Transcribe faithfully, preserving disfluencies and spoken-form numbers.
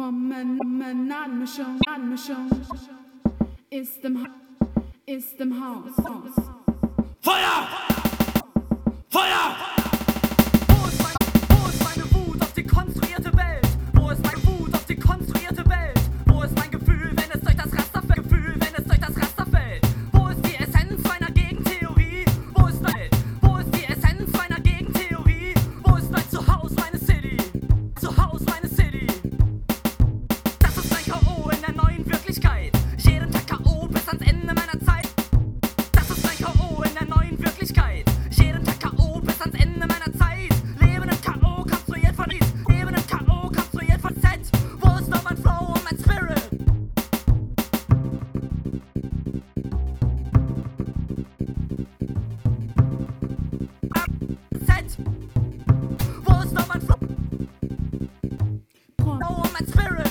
Promenadenmischung, Mischung ist im, Ha- ist im Haus. Feuer! Feuer! Wo ist, mein, wo ist meine Wut auf die konstruierte Welt? Wo ist meine Wut auf die konstruierte Welt? Wo ist mein Gefühl, wenn es durch das Raster fällt? Gefühl, wenn es durch das Raster fällt? Wo ist die Essenz meiner Gegentheorie? Wo ist mein, wo ist die Essenz meiner Gegentheorie? Wo ist mein Zuhause, meine City? Zuhause, meine City. Das ist mein K O in der neuen Wirklichkeit. Jeden Tag K O bis ans Ende meiner Zeit. Das ist mein K O in der neuen Wirklichkeit. Jeden Tag K O bis ans Ende meiner Zeit. Leben im K O, konstruiert von East. Leben im K O, konstruiert von Z. Wo ist noch mein Flow und mein Spirit? Z. Wo ist noch mein Flow und mein Spirit?